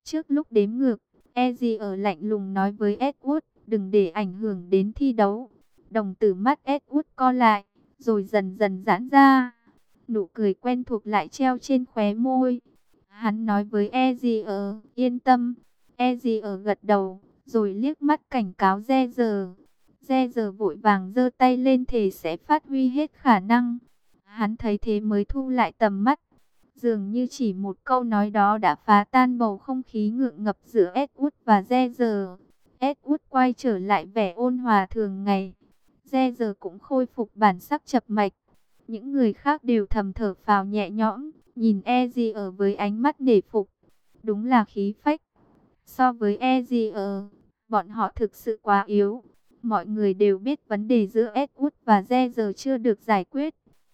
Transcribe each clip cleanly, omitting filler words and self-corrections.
Trước lúc đếm ngược, Ezzy ở lạnh lùng nói với Edward, đừng để ảnh hưởng đến thi đấu. Đồng tử mắt Edward co lại, rồi dần dần giãn ra. Nụ cười quen thuộc lại treo trên khóe môi. Hắn nói với Ezzy, yên tâm. Ezzy gật đầu, rồi liếc mắt cảnh cáo Roger. Roger vội vàng giơ tay lên thề sẽ phát huy hết khả năng. Hắn thấy thế mới thu lại tầm mắt. Dường như chỉ một câu nói đó đã phá tan bầu không khí ngượng ngập giữa Edward và Roger. Edward quay trở lại vẻ ôn hòa thường ngày. Roger cũng khôi phục bản sắc chập mạch. Những người khác đều thầm thở phào nhẹ nhõm, nhìn Ezzy với ánh mắt nể phục. Đúng là khí phách. So với Ezzy, bọn họ thực sự quá yếu. Mọi người đều biết vấn đề giữa Edward và Roger chưa được giải quyết.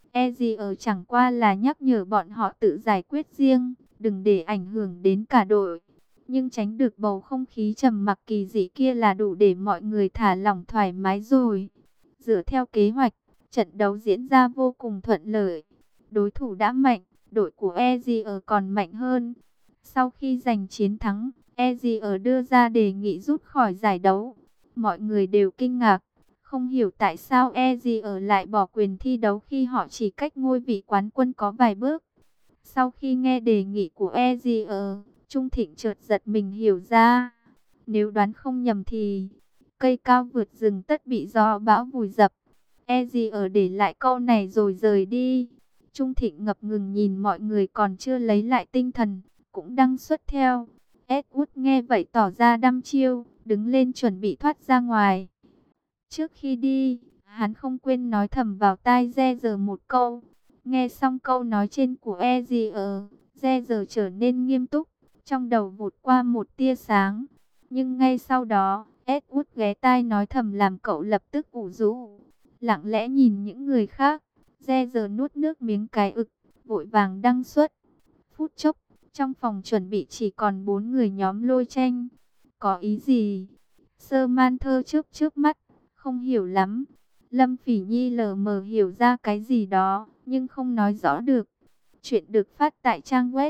Ezzy chẳng qua là nhắc nhở bọn họ tự giải quyết riêng, đừng để ảnh hưởng đến cả đội. Nhưng tránh được bầu không khí trầm mặc kỳ dị kia là đủ để mọi người thả lỏng thoải mái rồi. Dựa theo kế hoạch, trận đấu diễn ra vô cùng thuận lợi. Đối thủ đã mạnh, đội của Ezzy còn mạnh hơn. Sau khi giành chiến thắng, Ezzy đưa ra đề nghị rút khỏi giải đấu. Mọi người đều kinh ngạc. Không hiểu tại sao Ezzy lại bỏ quyền thi đấu khi họ chỉ cách ngôi vị quán quân có vài bước. Sau khi nghe đề nghị của Ezzy, Trung Thịnh chợt giật mình hiểu ra. Nếu đoán không nhầm thì cây cao vượt rừng tất bị gió bão vùi dập. Ezzy để lại câu này rồi rời đi. Trung Thịnh ngập ngừng nhìn mọi người còn chưa lấy lại tinh thần, cũng đăng xuất theo. Edward nghe vậy tỏ ra đăm chiêu, đứng lên chuẩn bị thoát ra ngoài. Trước khi đi, hắn không quên nói thầm vào tai Roger một câu. Nghe xong câu nói trên của Ezzy, Roger trở nên nghiêm túc, trong đầu vụt qua một tia sáng. Nhưng ngay sau đó, Edward ghé tai nói thầm làm cậu lập tức ủ rũ. Lặng lẽ nhìn những người khác, Roger nuốt nước miếng cái ực, vội vàng đăng xuất. Phút chốc, trong phòng chuẩn bị chỉ còn 4 người nhóm Lôi Tranh. Có ý gì? Samantha chớp mắt, không hiểu lắm. Lâm Phỉ Nhi lờ mờ hiểu ra cái gì đó, nhưng không nói rõ được. Chuyện được phát tại trang web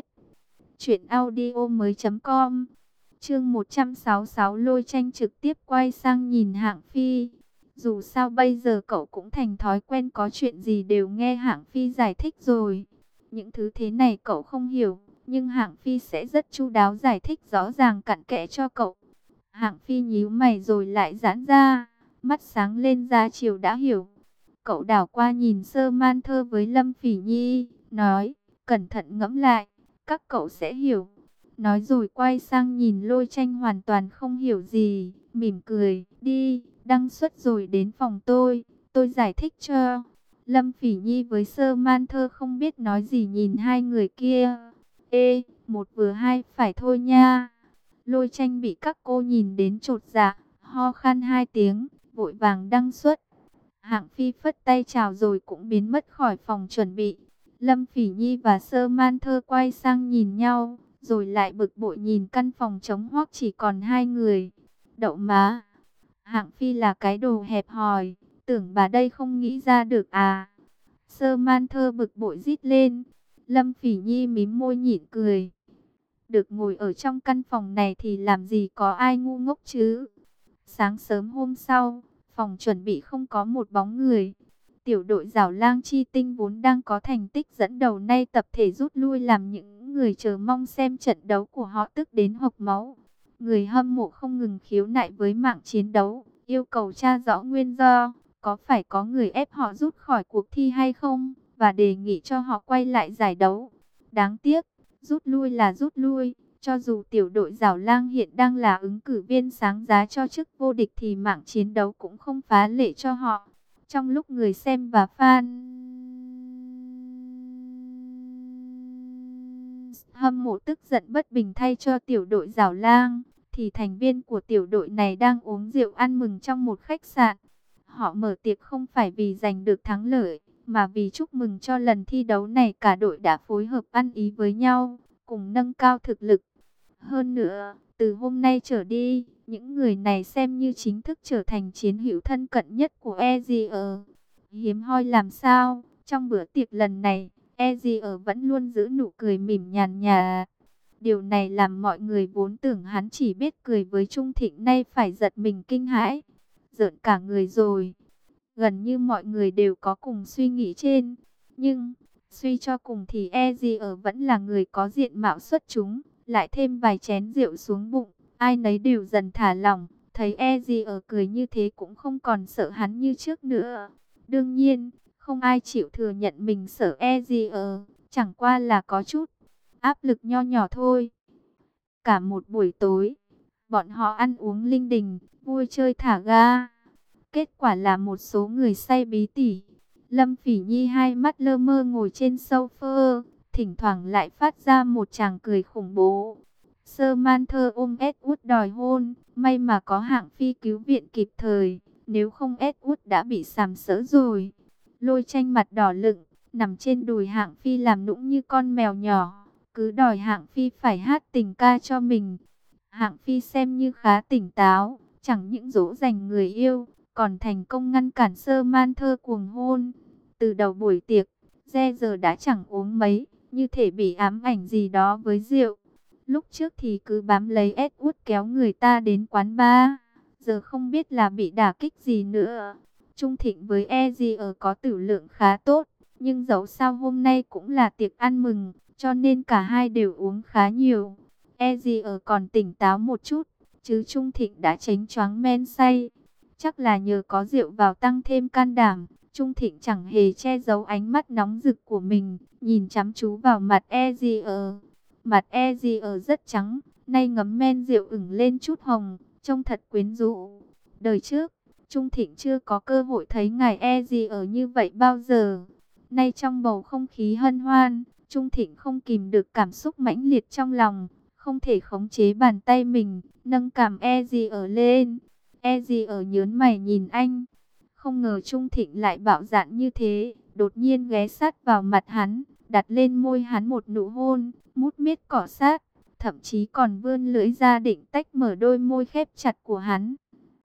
truyệnaudiomoi.com. Chương 166 Lôi Tranh trực tiếp quay sang nhìn Hạng Phi. Dù sao bây giờ cậu cũng thành thói quen có chuyện gì đều nghe Hạng Phi giải thích rồi. Những thứ thế này cậu không hiểu, nhưng Hạng Phi sẽ rất chu đáo giải thích rõ ràng cặn kẽ cho cậu. Hạng Phi nhíu mày rồi lại giãn ra, mắt sáng lên ra chiều đã hiểu. Cậu đảo qua nhìn Samantha với Lâm Phỉ Nhi, nói, cẩn thận ngẫm lại, các cậu sẽ hiểu. Nói rồi quay sang nhìn Lôi Tranh hoàn toàn không hiểu gì, mỉm cười, đi, đăng xuất rồi đến phòng tôi giải thích cho. Lâm Phỉ Nhi với Samantha không biết nói gì nhìn hai người kia. Ê, một vừa hai phải thôi nha. Lôi Tranh bị các cô nhìn đến chột dạ, ho khan 2 tiếng, vội vàng đăng xuất. Hạng Phi phất tay chào rồi cũng biến mất khỏi phòng chuẩn bị. Lâm Phỉ Nhi và Samantha quay sang nhìn nhau, rồi lại bực bội nhìn căn phòng trống hoác chỉ còn 2 người. Đậu má, Hạng Phi là cái đồ hẹp hòi, tưởng bà đây không nghĩ ra được à. Samantha bực bội rít lên. Lâm Phỉ Nhi mím môi nhịn cười. Được ngồi ở trong căn phòng này thì làm gì có ai ngu ngốc chứ. Sáng sớm hôm sau, phòng chuẩn bị không có một bóng người. Tiểu đội Giảo Lang Chi Tinh vốn đang có thành tích dẫn đầu nay tập thể rút lui làm những người chờ mong xem trận đấu của họ tức đến hộc máu. Người hâm mộ không ngừng khiếu nại với mạng chiến đấu, yêu cầu tra rõ nguyên do, có phải có người ép họ rút khỏi cuộc thi hay không, và đề nghị cho họ quay lại giải đấu. Đáng tiếc, rút lui là rút lui, cho dù tiểu đội Giảo Lang hiện đang là ứng cử viên sáng giá cho chức vô địch thì mạng chiến đấu cũng không phá lệ cho họ. Trong lúc người xem và fan hâm mộ tức giận bất bình thay cho tiểu đội Giảo Lang, thì thành viên của tiểu đội này đang uống rượu ăn mừng trong một khách sạn. Họ mở tiệc không phải vì giành được thắng lợi, mà vì chúc mừng cho lần thi đấu này cả đội đã phối hợp ăn ý với nhau, cùng nâng cao thực lực. Hơn nữa, từ hôm nay trở đi, những người này xem như chính thức trở thành chiến hữu thân cận nhất của Ezzy. Hiếm hoi làm sao, trong bữa tiệc lần này, Ezzy vẫn luôn giữ nụ cười mỉm nhàn nhạt. Điều này làm mọi người vốn tưởng hắn chỉ biết cười với Trung Thịnh nay phải giật mình kinh hãi, rợn cả người rồi. Gần như mọi người đều có cùng suy nghĩ trên. Nhưng, suy cho cùng thì E.G.R vẫn là người có diện mạo xuất chúng. Lại thêm vài chén rượu xuống bụng, ai nấy đều dần thả lỏng. Thấy E.G.R cười như thế cũng không còn sợ hắn như trước nữa. Đương nhiên, không ai chịu thừa nhận mình sợ E.G.R, chẳng qua là có chút áp lực nho nhỏ thôi. Cả một buổi tối, bọn họ ăn uống linh đình, vui chơi thả ga. Kết quả là một số người say bí tỉ. Lâm Phỉ Nhi hai mắt lơ mơ ngồi trên sofa, thỉnh thoảng lại phát ra một tràng cười khủng bố. Samantha ôm Edward đòi hôn, may mà có hạng phi cứu viện kịp thời, nếu không Edward đã bị sàm sỡ rồi. Lôi Tranh mặt đỏ lựng, nằm trên đùi hạng phi làm nũng như con mèo nhỏ, cứ đòi hạng phi phải hát tình ca cho mình. Hạng phi xem như khá tỉnh táo, chẳng những dỗ dành người yêu, còn thành công ngăn cản Samantha cuồng hôn. Từ đầu buổi tiệc, giờ đã chẳng uống mấy, như thể bị ám ảnh gì đó với rượu. Lúc trước thì cứ bám lấy Edward kéo người ta đến quán bar, giờ không biết là bị đả kích gì nữa. Trung Thịnh với E.G. có tử lượng khá tốt, nhưng dẫu sao hôm nay cũng là tiệc ăn mừng, cho nên cả hai đều uống khá nhiều. E.G. còn tỉnh táo một chút, chứ Trung Thịnh đã chánh choáng men say. Chắc là nhờ có rượu vào tăng thêm can đảm, Trung Thịnh chẳng hề che giấu ánh mắt nóng rực của mình, nhìn chăm chú vào mặt E.G. Mặt E.G. rất trắng, nay ngấm men rượu ửng lên chút hồng, trông thật quyến rũ. Đời trước, Trung Thịnh chưa có cơ hội thấy ngài E.G. như vậy bao giờ. Nay trong bầu không khí hân hoan, Trung Thịnh không kìm được cảm xúc mãnh liệt trong lòng, không thể khống chế bàn tay mình, nâng cằm E.G. lên. E.G. nhớn mày nhìn anh. Không ngờ Trung Thịnh lại bạo dạn như thế, đột nhiên ghé sát vào mặt hắn, đặt lên môi hắn một nụ hôn, mút miết cọ sát, thậm chí còn vươn lưỡi ra định tách mở đôi môi khép chặt của hắn.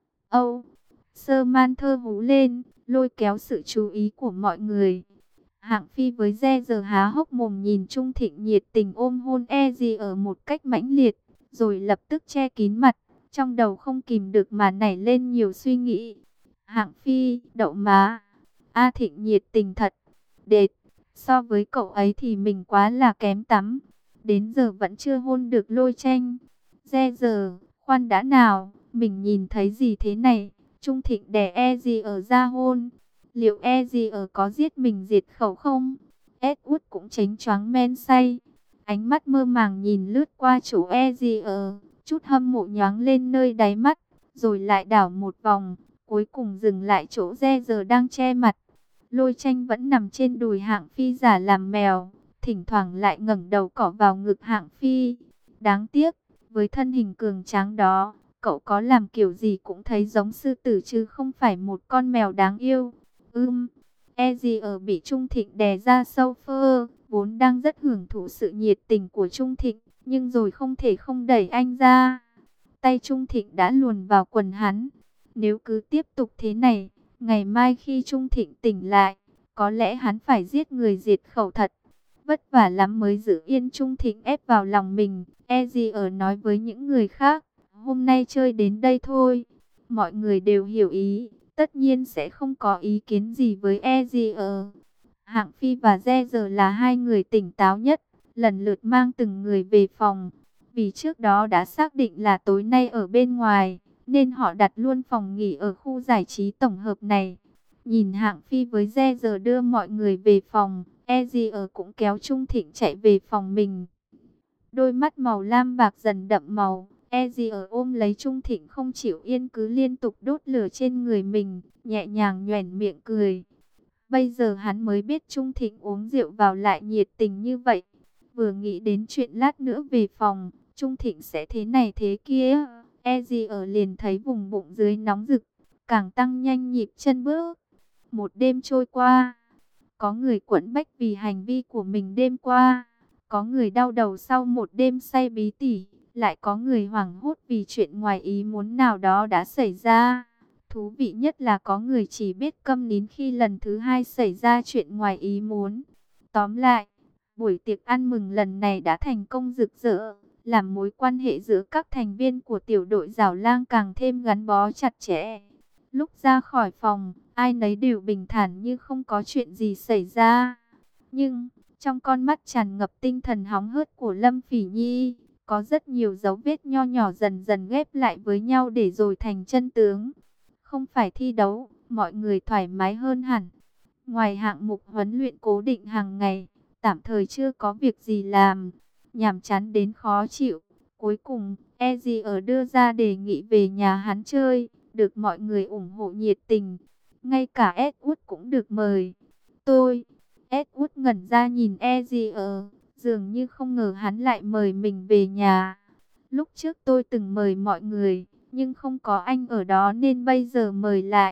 Âu, Samantha hú lên, lôi kéo sự chú ý của mọi người. Hạng Phi với giờ há hốc mồm nhìn Trung Thịnh nhiệt tình ôm hôn E.G. ở một cách mãnh liệt, rồi lập tức che kín mặt, trong đầu không kìm được mà nảy lên nhiều suy nghĩ. Hạng Phi, đậu má, A Thịnh nhiệt tình thật, đệt, so với cậu ấy thì mình quá là kém tắm, đến giờ vẫn chưa hôn được Lôi Tranh. Giờ, khoan đã nào, mình nhìn thấy gì thế này? Trung Thịnh đè E.G. ra hôn. Liệu E.G. có giết mình diệt khẩu không? Edward cũng chánh choáng men say. Ánh mắt mơ màng nhìn lướt qua chỗ E.G. Chút hâm mộ nhoáng lên nơi đáy mắt, rồi lại đảo một vòng, cuối cùng dừng lại chỗ giờ đang che mặt. Lôi Tranh vẫn nằm trên đùi Hạng Phi giả làm mèo, thỉnh thoảng lại ngẩng đầu cọ vào ngực Hạng Phi. Đáng tiếc, với thân hình cường tráng đó, cậu có làm kiểu gì cũng thấy giống sư tử chứ không phải một con mèo đáng yêu. E.G. bị Trung Thịnh đè ra sofa, vốn đang rất hưởng thụ sự nhiệt tình của Trung Thịnh, nhưng rồi không thể không đẩy anh ra. Tay Trung Thịnh đã luồn vào quần hắn. Nếu cứ tiếp tục thế này, ngày mai khi Trung Thịnh tỉnh lại, có lẽ hắn phải giết người diệt khẩu thật. Vất vả lắm mới giữ yên Trung Thịnh ép vào lòng mình. E.G. nói với những người khác, hôm nay chơi đến đây thôi. Mọi người đều hiểu ý, tất nhiên sẽ không có ý kiến gì với E.G. Hạng Phi và giờ là hai người tỉnh táo nhất, lần lượt mang từng người về phòng. Vì trước đó đã xác định là tối nay ở bên ngoài, nên họ đặt luôn phòng nghỉ ở khu giải trí tổng hợp này. Nhìn Hạng Phi với giờ đưa mọi người về phòng, E.G. cũng kéo Trung Thịnh chạy về phòng mình. Đôi mắt màu lam bạc dần đậm màu, E.G. ôm lấy Trung Thịnh không chịu yên cứ liên tục đốt lửa trên người mình, nhẹ nhàng nhoẻn miệng cười. Bây giờ hắn mới biết Trung Thịnh uống rượu vào lại nhiệt tình như vậy. Vừa nghĩ đến chuyện lát nữa về phòng, Trung Thịnh sẽ thế này thế kia, E.G. liền thấy vùng bụng dưới nóng rực, càng tăng nhanh nhịp chân bước. Một đêm trôi qua, có người quẫn bách vì hành vi của mình đêm qua, có người đau đầu sau một đêm say bí tỉ, lại có người hoảng hốt vì chuyện ngoài ý muốn nào đó đã xảy ra. Thú vị nhất là có người chỉ biết câm nín khi lần thứ hai xảy ra chuyện ngoài ý muốn. Tóm lại, buổi tiệc ăn mừng lần này đã thành công rực rỡ. làm mối quan hệ giữa các thành viên của tiểu đội Giảo Lang càng thêm gắn bó chặt chẽ. Lúc ra khỏi phòng, ai nấy đều bình thản như không có chuyện gì xảy ra. Nhưng, trong con mắt tràn ngập tinh thần hóng hớt của Lâm Phỉ Nhi, có rất nhiều dấu vết nho nhỏ dần dần ghép lại với nhau để rồi thành chân tướng. Không phải thi đấu, mọi người thoải mái hơn hẳn. Ngoài hạng mục huấn luyện cố định hàng ngày, tạm thời chưa có việc gì làm, nhàm chán đến khó chịu. Cuối cùng, Ezier đưa ra đề nghị về nhà hắn chơi, được mọi người ủng hộ nhiệt tình. Ngay cả Edward cũng được mời. Edward ngẩn ra nhìn Ezier, dường như không ngờ hắn lại mời mình về nhà. Lúc trước tôi từng mời mọi người, nhưng không có anh ở đó nên bây giờ mời lại.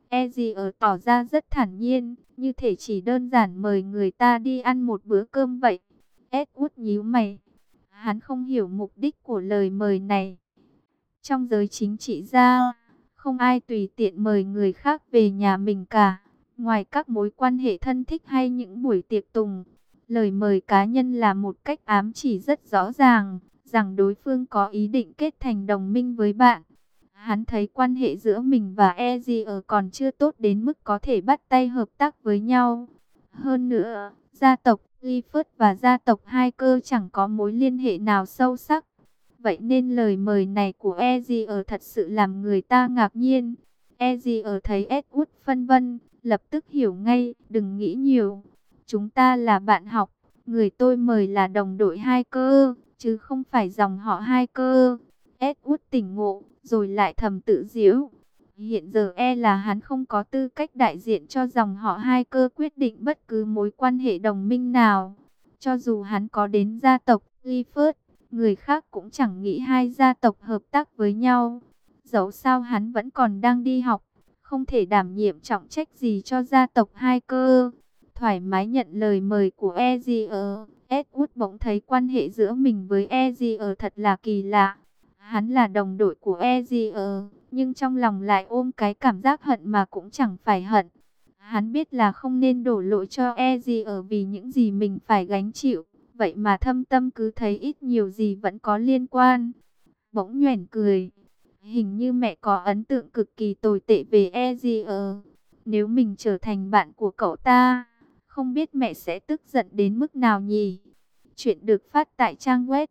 Ezier tỏ ra rất thản nhiên, như thể chỉ đơn giản mời người ta đi ăn một bữa cơm vậy. Edward nhíu mày. Hắn không hiểu mục đích của lời mời này. Trong giới chính trị gia, không ai tùy tiện mời người khác về nhà mình cả. Ngoài các mối quan hệ thân thích hay những buổi tiệc tùng, lời mời cá nhân là một cách ám chỉ rất rõ ràng, rằng đối phương có ý định kết thành đồng minh với bạn. Hắn thấy quan hệ giữa mình và Ezier còn chưa tốt đến mức có thể bắt tay hợp tác với nhau. Hơn nữa, gia tộc Clifford và gia tộc Hiker chẳng có mối liên hệ nào sâu sắc. Vậy nên lời mời này của Ezier thật sự làm người ta ngạc nhiên. Ezier thấy Edward phân vân, lập tức hiểu ngay, đừng nghĩ nhiều. Chúng ta là bạn học, người tôi mời là đồng đội Hiker, chứ không phải dòng họ Hiker. Edward tỉnh ngộ, rồi lại thầm tự giễu. Hiện giờ là hắn không có tư cách đại diện cho dòng họ Hiker quyết định bất cứ mối quan hệ đồng minh nào. Cho dù hắn có đến gia tộc Clifford, người khác cũng chẳng nghĩ hai gia tộc hợp tác với nhau. Dẫu sao hắn vẫn còn đang đi học, không thể đảm nhiệm trọng trách gì cho gia tộc Hiker. Thoải mái nhận lời mời của Ezier, Edward bỗng thấy quan hệ giữa mình với Ezier thật là kỳ lạ. Hắn là đồng đội của Ezier, nhưng trong lòng lại ôm cái cảm giác hận mà cũng chẳng phải hận. Hắn biết là không nên đổ lỗi cho Ezier vì những gì mình phải gánh chịu. Vậy mà thâm tâm cứ thấy ít nhiều gì vẫn có liên quan. Bỗng nhoẻn cười. Hình như mẹ có ấn tượng cực kỳ tồi tệ về Ezier. Nếu mình trở thành bạn của cậu ta, không biết mẹ sẽ tức giận đến mức nào nhỉ? Chuyện được phát tại trang web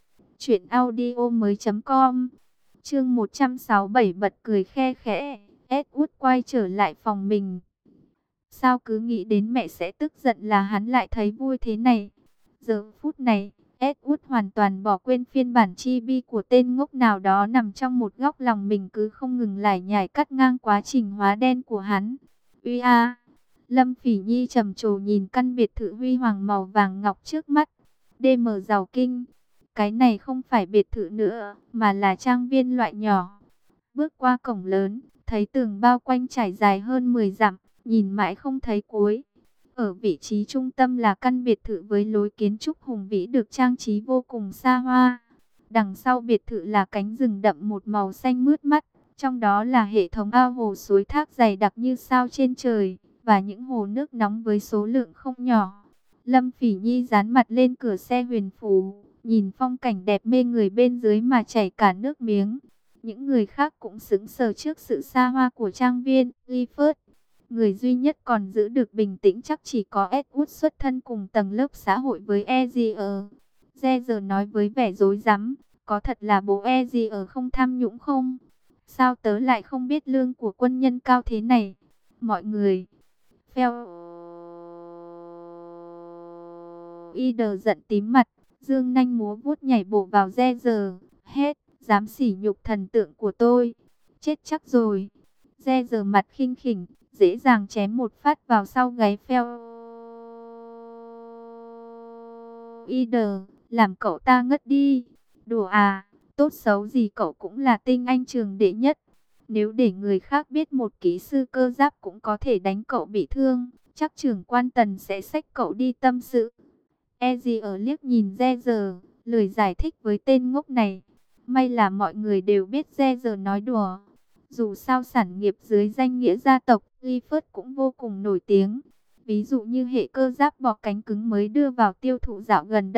truyệnaudiomoi.com. Chương 167 bật cười khe khẽ. Edward quay trở lại phòng mình. Sao cứ nghĩ đến mẹ sẽ tức giận là hắn lại thấy vui thế này? Giờ phút này, Edward hoàn toàn bỏ quên phiên bản chibi của tên ngốc nào đó nằm trong một góc lòng mình cứ không ngừng lải nhải cắt ngang quá trình hóa đen của hắn. Uy a! Lâm Phỉ Nhi trầm trồ nhìn căn biệt thự huy hoàng màu vàng ngọc trước mắt. DM giàu kinh. Cái này không phải biệt thự nữa, mà là trang viên loại nhỏ. Bước qua cổng lớn, thấy tường bao quanh trải dài hơn 10 dặm, nhìn mãi không thấy cuối. Ở vị trí trung tâm là căn biệt thự với lối kiến trúc hùng vĩ được trang trí vô cùng xa hoa. Đằng sau biệt thự là cánh rừng đậm một màu xanh mướt mắt, trong đó là hệ thống ao hồ suối thác dày đặc như sao trên trời, và những hồ nước nóng với số lượng không nhỏ. Lâm Phỉ Nhi dán mặt lên cửa xe huyền phù, nhìn phong cảnh đẹp mê người bên dưới mà chảy cả nước miếng. Những người khác cũng sững sờ trước sự xa hoa của trang viên Clifford. Người duy nhất còn giữ được bình tĩnh chắc chỉ có Edward xuất thân cùng tầng lớp xã hội với Ezier. Ezier nói với vẻ rối rắm, có thật là bố Ezier không tham nhũng không? Sao tớ lại không biết lương của quân nhân cao thế này? Mọi người... Ider giận tím mặt, dương nanh múa vuốt nhảy bổ vào Ezier. Hết, dám sỉ nhục thần tượng của tôi. Chết chắc rồi. Ezier mặt khinh khỉnh, dễ dàng chém một phát vào sau gáy Ider, làm cậu ta ngất đi. Đùa à, tốt xấu gì cậu cũng là tinh anh trường đệ nhất. Nếu để người khác biết một kỹ sư cơ giáp cũng có thể đánh cậu bị thương, chắc trưởng quan Tần sẽ xách cậu đi tâm sự. Ezier liếc nhìn Ezier, lười giải thích với tên ngốc này. May là mọi người đều biết Ezier nói đùa. Dù sao sản nghiệp dưới danh nghĩa gia tộc Clifford cũng vô cùng nổi tiếng. Ví dụ như hệ cơ giáp bọ cánh cứng mới đưa vào tiêu thụ dạo gần đây,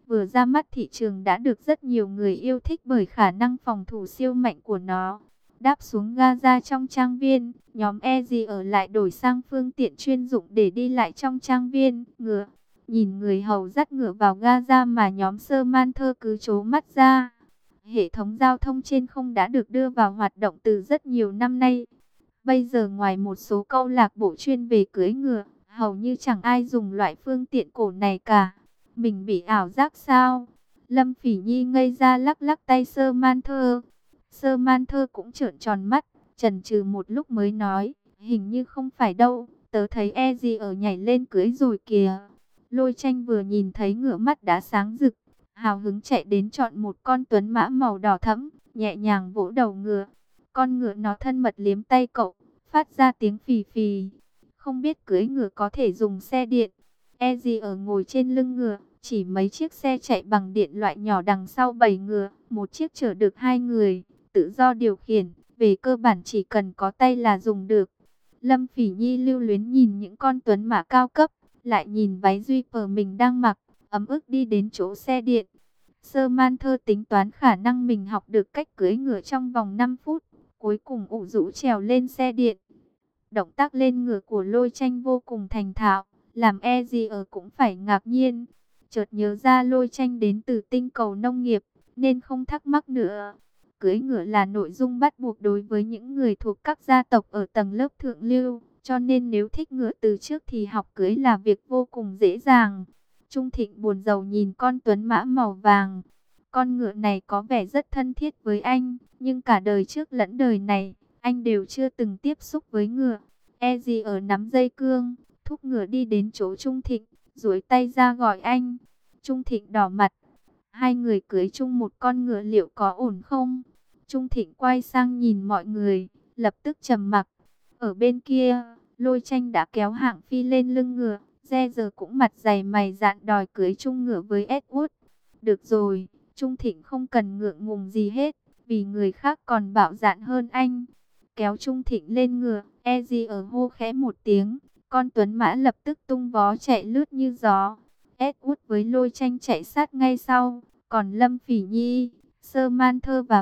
Vừa ra mắt thị trường đã được rất nhiều người yêu thích bởi khả năng phòng thủ siêu mạnh của nó. Đáp xuống Gaza trong trang viên, nhóm Ezi ở lại đổi sang phương tiện chuyên dụng để đi lại trong trang viên. Ngựa, nhìn người hầu dắt ngựa vào Gaza mà nhóm Samantha cứ trố mắt ra. Hệ thống giao thông trên không đã được đưa vào hoạt động từ rất nhiều năm nay. Bây giờ ngoài một số câu lạc bộ chuyên về cưỡi ngựa, hầu như chẳng ai dùng loại phương tiện cổ này cả. Mình bị ảo giác sao? Lâm Phỉ Nhi ngây ra lắc lắc tay Samantha. Samantha cũng trợn tròn mắt, chần chừ một lúc mới nói, hình như không phải đâu, tớ thấy Eddie ở nhảy lên cưới rồi kìa. Lôi Tranh vừa nhìn thấy ngựa mắt đã sáng rực, hào hứng chạy đến chọn một con tuấn mã màu đỏ thẫm, nhẹ nhàng vỗ đầu ngựa. Con ngựa nó thân mật liếm tay cậu, phát ra tiếng phì phì. Không biết cưỡi ngựa có thể dùng xe điện. Eddie ở ngồi trên lưng ngựa, chỉ mấy chiếc xe chạy bằng điện loại nhỏ đằng sau 7 ngựa, một chiếc chở được 2 người, tự do điều khiển, về cơ bản chỉ cần có tay là dùng được. Lâm Phỉ Nhi lưu luyến nhìn những con tuấn mã cao cấp, lại nhìn váy duy phờ mình đang mặc, ấm ức đi đến chỗ xe điện. Samantha tính toán khả năng mình học được cách cưỡi ngựa trong vòng 5 phút, cuối cùng ủ rũ trèo lên xe điện. Động tác lên ngựa của Lôi Tranh vô cùng thành thạo, làm Ezier cũng phải ngạc nhiên. Chợt nhớ ra Lôi Tranh đến từ tinh cầu nông nghiệp, nên không thắc mắc nữa. Cưỡi ngựa là nội dung bắt buộc đối với những người thuộc các gia tộc ở tầng lớp thượng lưu, cho nên nếu thích ngựa từ trước thì học cưỡi là việc vô cùng dễ dàng. Trung Thịnh buồn rầu nhìn con tuấn mã màu vàng. Con ngựa này có vẻ rất thân thiết với anh, nhưng cả đời trước lẫn đời này, anh đều chưa từng tiếp xúc với ngựa. Ezier nắm dây cương, thúc ngựa đi đến chỗ Trung Thịnh, duỗi tay ra gọi anh. Trung Thịnh đỏ mặt. Hai người cưỡi chung một con ngựa liệu có ổn không? Trung Thịnh quay sang nhìn mọi người, lập tức trầm mặc. Ở bên kia, Lôi Tranh đã kéo Hạng Phi lên lưng ngựa. Giờ cũng mặt dày mày dạn đòi cưới chung ngựa với Edward. Được rồi, Trung Thịnh không cần ngượng ngùng gì hết, vì người khác còn bạo dạn hơn anh. Kéo Trung Thịnh lên ngựa, Ezier hô khẽ một tiếng, con tuấn mã lập tức tung vó chạy lướt như gió. Edward với Lôi Tranh chạy sát ngay sau, còn Lâm Phỉ Nhi, Samantha và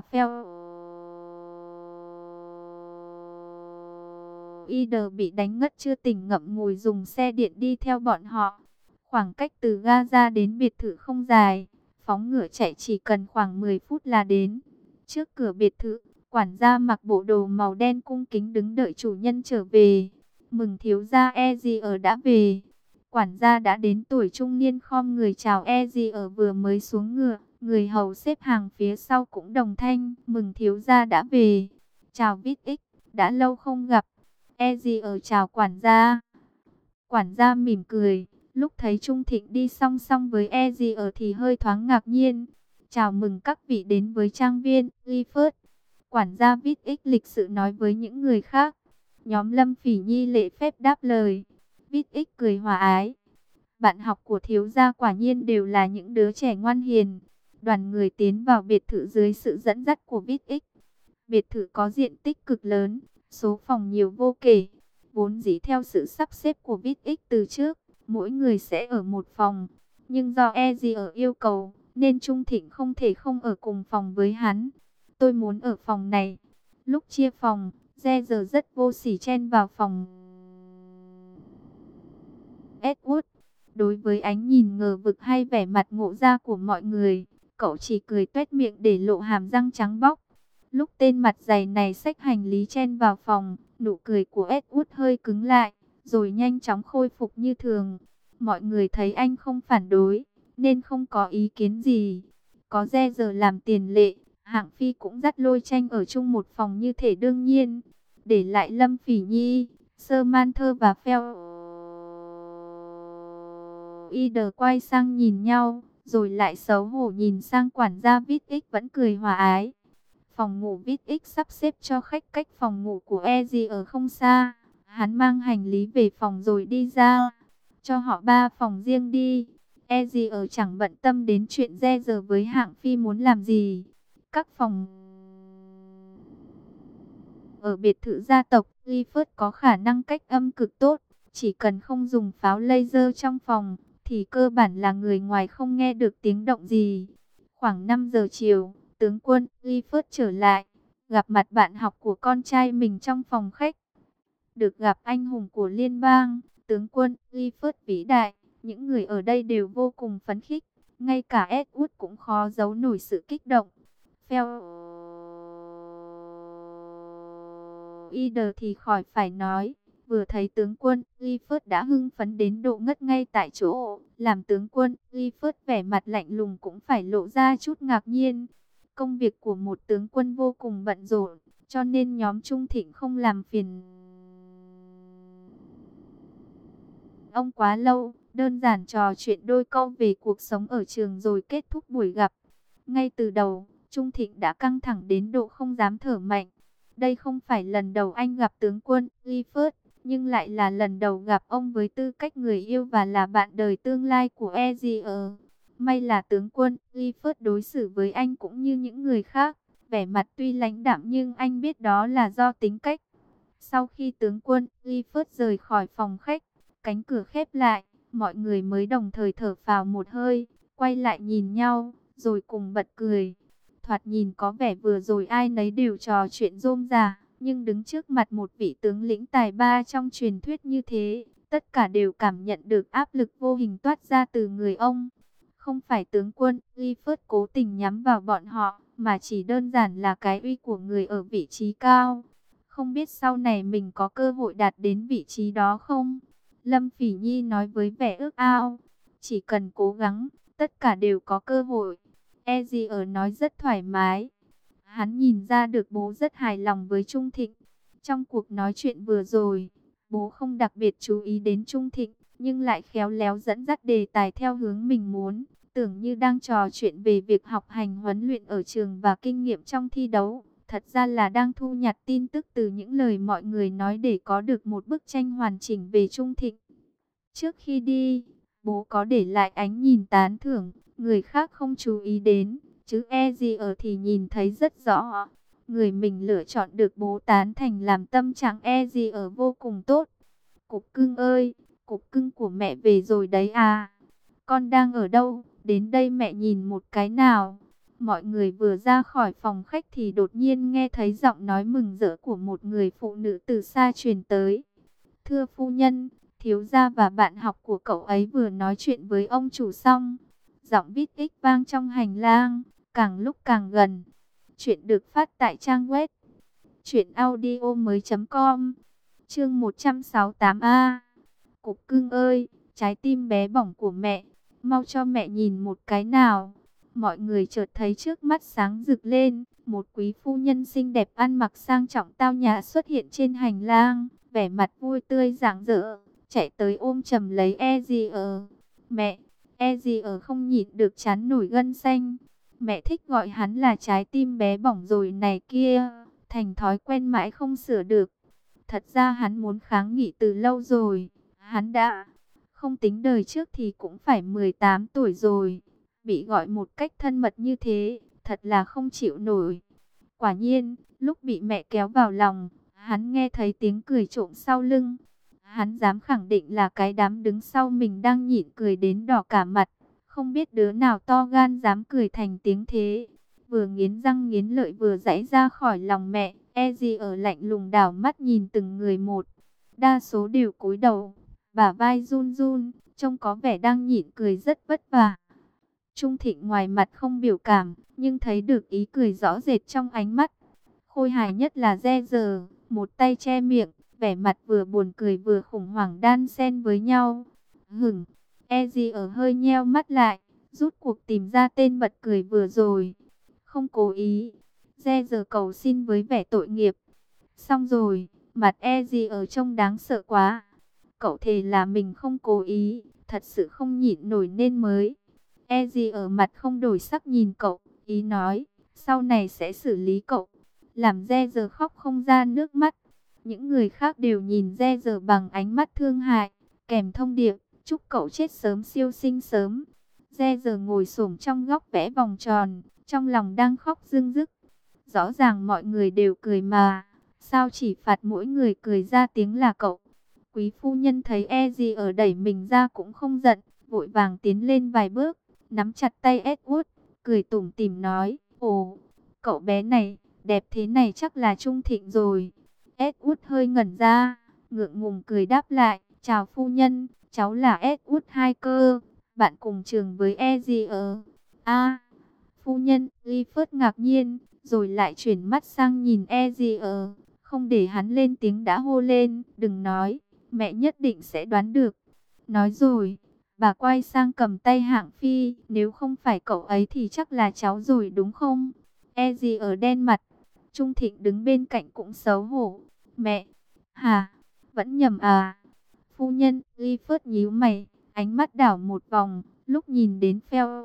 Ider bị đánh ngất chưa tỉnh ngậm ngùi dùng xe điện đi theo bọn họ. Khoảng cách từ Gaza đến biệt thự không dài, phóng ngựa chạy chỉ cần khoảng 10 phút là đến. Trước cửa biệt thự, quản gia mặc bộ đồ màu đen cung kính đứng đợi chủ nhân trở về. Mừng thiếu gia Ezier đã về. Quản gia đã đến tuổi trung niên khom người chào Ezier vừa mới xuống ngựa. Người hầu xếp hàng phía sau cũng đồng thanh. Mừng thiếu gia đã về. Chào Vít X, đã lâu không gặp. Ezier chào quản gia. Quản gia mỉm cười. Lúc thấy Trung Thịnh đi song song với Ezier thì hơi thoáng ngạc nhiên. Chào mừng các vị đến với trang viên Clifford. Quản gia Vít X lịch sự nói với những người khác. Nhóm Lâm Phỉ Nhi lễ phép đáp lời. Vít X cười hòa ái. Bạn học của thiếu gia quả nhiên đều là những đứa trẻ ngoan hiền. Đoàn người tiến vào biệt thự dưới sự dẫn dắt của Vít X. Biệt thự có diện tích cực lớn, số phòng nhiều vô kể. Vốn dĩ theo sự sắp xếp của Vít X từ trước, mỗi người sẽ ở một phòng. Nhưng do Ezier yêu cầu, nên Trung Thịnh không thể không ở cùng phòng với hắn. Tôi muốn ở phòng này. Lúc chia phòng, giờ rất vô sỉ chen vào phòng Edward. Đối với ánh nhìn ngờ vực hay vẻ mặt ngộ ra của mọi người, cậu chỉ cười tuét miệng để lộ hàm răng trắng bóc. Lúc tên mặt dày này xách hành lý chen vào phòng, nụ cười của Edward hơi cứng lại, rồi nhanh chóng khôi phục như thường. Mọi người thấy anh không phản đối, nên không có ý kiến gì. Có giờ làm tiền lệ, Hạng Phi cũng dắt Lôi Tranh ở chung một phòng như thể đương nhiên. Để lại Lâm Phỉ Nhi, Samantha và Ider quay sang nhìn nhau, rồi lại xấu hổ nhìn sang quản gia Vít X vẫn cười hòa ái. Phòng ngủ Vít X sắp xếp cho khách cách phòng ngủ của Ezier không xa. Hắn mang hành lý về phòng rồi đi ra. Cho họ 3 phòng riêng đi. Ezier chẳng bận tâm đến chuyện giờ với Hạng Phi muốn làm gì. Các phòng ở biệt thự gia tộc Clifford có khả năng cách âm cực tốt. Chỉ cần không dùng pháo laser trong phòng, thì cơ bản là người ngoài không nghe được tiếng động gì. Khoảng 5 giờ chiều, tướng quân Clifford trở lại, gặp mặt bạn học của con trai mình trong phòng khách. Được gặp anh hùng của liên bang, tướng quân Clifford vĩ đại, những người ở đây đều vô cùng phấn khích, ngay cả Edward cũng khó giấu nổi sự kích động. Eder thì khỏi phải nói, vừa thấy tướng quân Clifford đã hưng phấn đến độ ngất ngay tại chỗ, làm tướng quân Clifford vẻ mặt lạnh lùng cũng phải lộ ra chút ngạc nhiên. Công việc của một tướng quân vô cùng bận rộn, cho nên nhóm Trung Thịnh không làm phiền ông quá lâu, đơn giản trò chuyện đôi câu về cuộc sống ở trường rồi kết thúc buổi gặp. Ngay từ đầu, Trung Thịnh đã căng thẳng đến độ không dám thở mạnh. Đây không phải lần đầu anh gặp tướng quân Clifford, nhưng lại là lần đầu gặp ông với tư cách người yêu và là bạn đời tương lai của Ezier. May là tướng quân Clifford đối xử với anh cũng như những người khác, vẻ mặt tuy lãnh đạm nhưng anh biết đó là do tính cách. Sau khi tướng quân Clifford rời khỏi phòng khách, cánh cửa khép lại, mọi người mới đồng thời thở phào một hơi, quay lại nhìn nhau, rồi cùng bật cười. Thoạt nhìn có vẻ vừa rồi ai nấy đều trò chuyện rôm rả, nhưng đứng trước mặt một vị tướng lĩnh tài ba trong truyền thuyết như thế, tất cả đều cảm nhận được áp lực vô hình toát ra từ người ông. Không phải tướng quân Clifford cố tình nhắm vào bọn họ, mà chỉ đơn giản là cái uy của người ở vị trí cao. Không biết sau này mình có cơ hội đạt đến vị trí đó không? Lâm Phỉ Nhi nói với vẻ ước ao. Chỉ cần cố gắng, tất cả đều có cơ hội. Ezier nói rất thoải mái. Hắn nhìn ra được bố rất hài lòng với Trung Thịnh. Trong cuộc nói chuyện vừa rồi, bố không đặc biệt chú ý đến Trung Thịnh, nhưng lại khéo léo dẫn dắt đề tài theo hướng mình muốn. Tưởng như đang trò chuyện về việc học hành huấn luyện ở trường và kinh nghiệm trong thi đấu. Thật ra là đang thu nhặt tin tức từ những lời mọi người nói để có được một bức tranh hoàn chỉnh về Trung Thịnh. Trước khi đi, bố có để lại ánh nhìn tán thưởng, người khác không chú ý đến, chứ Ezier thì nhìn thấy rất rõ. Người mình lựa chọn được bố tán thành làm tâm trạng Ezier vô cùng tốt. Cục cưng ơi, cục cưng của mẹ về rồi đấy à. Con đang ở đâu? Đến đây mẹ nhìn một cái nào. Mọi người vừa ra khỏi phòng khách thì đột nhiên nghe thấy giọng nói mừng rỡ của một người phụ nữ từ xa truyền tới. Thưa phu nhân, thiếu gia và bạn học của cậu ấy vừa nói chuyện với ông chủ xong. Giọng vít ích vang trong hành lang, càng lúc càng gần. Chuyện được phát tại trang web truyệnaudiomoi.com. Chương 168A. Cục cưng ơi, trái tim bé bỏng của mẹ, mau cho mẹ nhìn một cái nào. Mọi người chợt thấy trước mắt sáng rực lên, một quý phu nhân xinh đẹp ăn mặc sang trọng tao nhã xuất hiện trên hành lang, vẻ mặt vui tươi rạng rỡ, chạy tới ôm chầm lấy Ezier. Mẹ, Ezier không nhịn được chán nổi gân xanh. Mẹ thích gọi hắn là trái tim bé bỏng rồi này kia, thành thói quen mãi không sửa được. Thật ra hắn muốn kháng nghị từ lâu rồi, hắn đã không tính đời trước thì cũng phải 18 tuổi rồi. Bị gọi một cách thân mật như thế, thật là không chịu nổi. Quả nhiên, lúc bị mẹ kéo vào lòng, hắn nghe thấy tiếng cười trộm sau lưng. Hắn dám khẳng định là cái đám đứng sau mình đang nhịn cười đến đỏ cả mặt. Không biết đứa nào to gan dám cười thành tiếng thế. Vừa nghiến răng nghiến lợi vừa giãy ra khỏi lòng mẹ, Ezier lạnh lùng đảo mắt nhìn từng người một. Đa số đều cúi đầu, bả vai run run, trông có vẻ đang nhịn cười rất vất vả. Trung Thịnh ngoài mặt không biểu cảm, nhưng thấy được ý cười rõ rệt trong ánh mắt. Khôi hài nhất là Ezier, một tay che miệng, vẻ mặt vừa buồn cười vừa khủng hoảng đan xen với nhau. Hửng, Ezier hơi nheo mắt lại, rút cuộc tìm ra tên bật cười vừa rồi. Không cố ý. Ezier cầu xin với vẻ tội nghiệp. Xong rồi, mặt Ezier trông đáng sợ quá. Cậu thề là mình không cố ý, thật sự không nhịn nổi nên mới. Ezier mặt không đổi sắc nhìn cậu, ý nói, sau này sẽ xử lý cậu. Làm Ezier khóc không ra nước mắt. Những người khác đều nhìn Ezier bằng ánh mắt thương hại, kèm thông điệp, chúc cậu chết sớm siêu sinh sớm. Ezier ngồi xổm trong góc vẽ vòng tròn, trong lòng đang khóc rưng rức. Rõ ràng mọi người đều cười mà, sao chỉ phạt mỗi người cười ra tiếng là cậu. Quý phu nhân thấy Ezier đẩy mình ra cũng không giận, vội vàng tiến lên vài bước, nắm chặt tay Edward, cười tủm tỉm nói, ồ, cậu bé này, đẹp thế này chắc là Trung Thịnh rồi. Edward hơi ngẩn ra, ngượng ngùng cười đáp lại, chào phu nhân, cháu là Edward Hiker, bạn cùng trường với Ezier. A, phu nhân, Clifford ngạc nhiên, rồi lại chuyển mắt sang nhìn Ezier, không để hắn lên tiếng đã hô lên, đừng nói, mẹ nhất định sẽ đoán được. Nói rồi, bà quay sang cầm tay Hạng Phi, nếu không phải cậu ấy thì chắc là cháu rồi đúng không? Ezier đen mặt, Trung Thịnh đứng bên cạnh cũng xấu hổ. Mẹ, hả, vẫn nhầm à? Phu nhân, Clifford nhíu mày, ánh mắt đảo một vòng, lúc nhìn đến